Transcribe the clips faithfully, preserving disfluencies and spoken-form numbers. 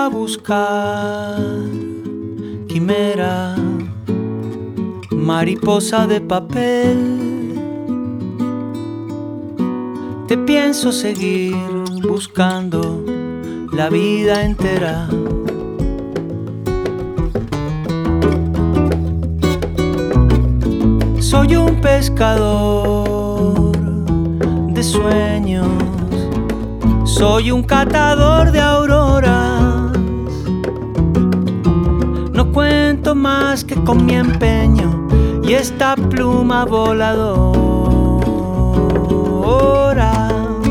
a buscar, quimera, mariposa de papel. Te pienso seguir buscando la vida entera. Soy un pescador de sueños, soy un catador de auroras. No cuento más que con mi empeño y esta pluma voladora.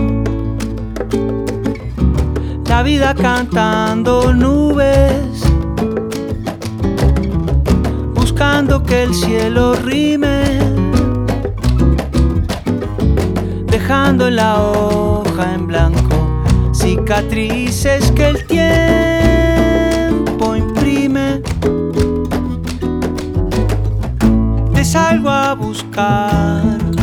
La vida cantando nubes, buscando que el cielo rime, dejando en la hoja en blanco cicatrices que el tiempo imprime. Te salgo a buscar,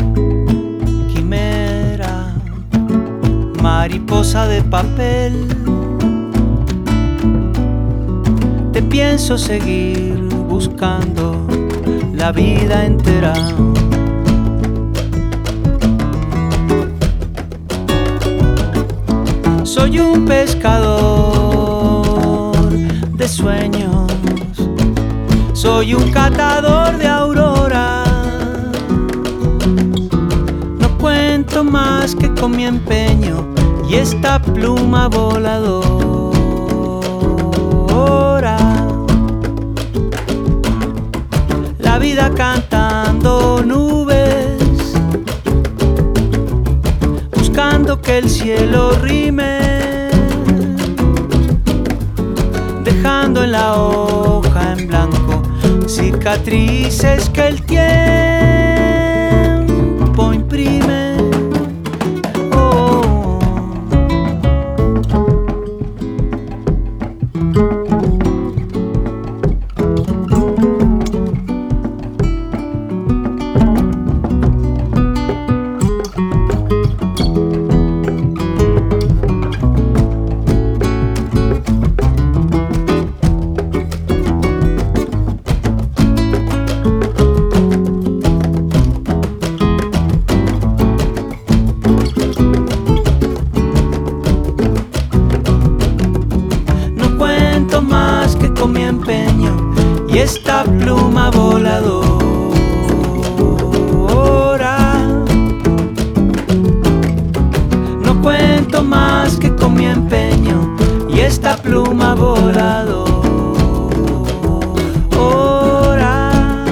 quimera, mariposa de papel. Te pienso seguir buscando la vida entera. Soy un pescador de sueños, soy un catador de auroras. No cuento más que con mi empeño y esta pluma voladora. La vida cantando nubes, buscando que el cielo rime, dejando en la hoja en blanco cicatrices que el tiempo imprime. Más que con mi empeño y esta pluma voladora. No cuento más que con mi empeño y esta pluma voladora.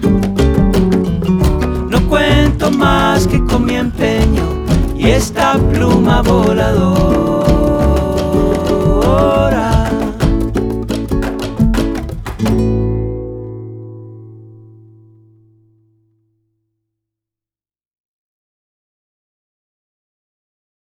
No cuento más que con mi empeño y esta pluma voladora.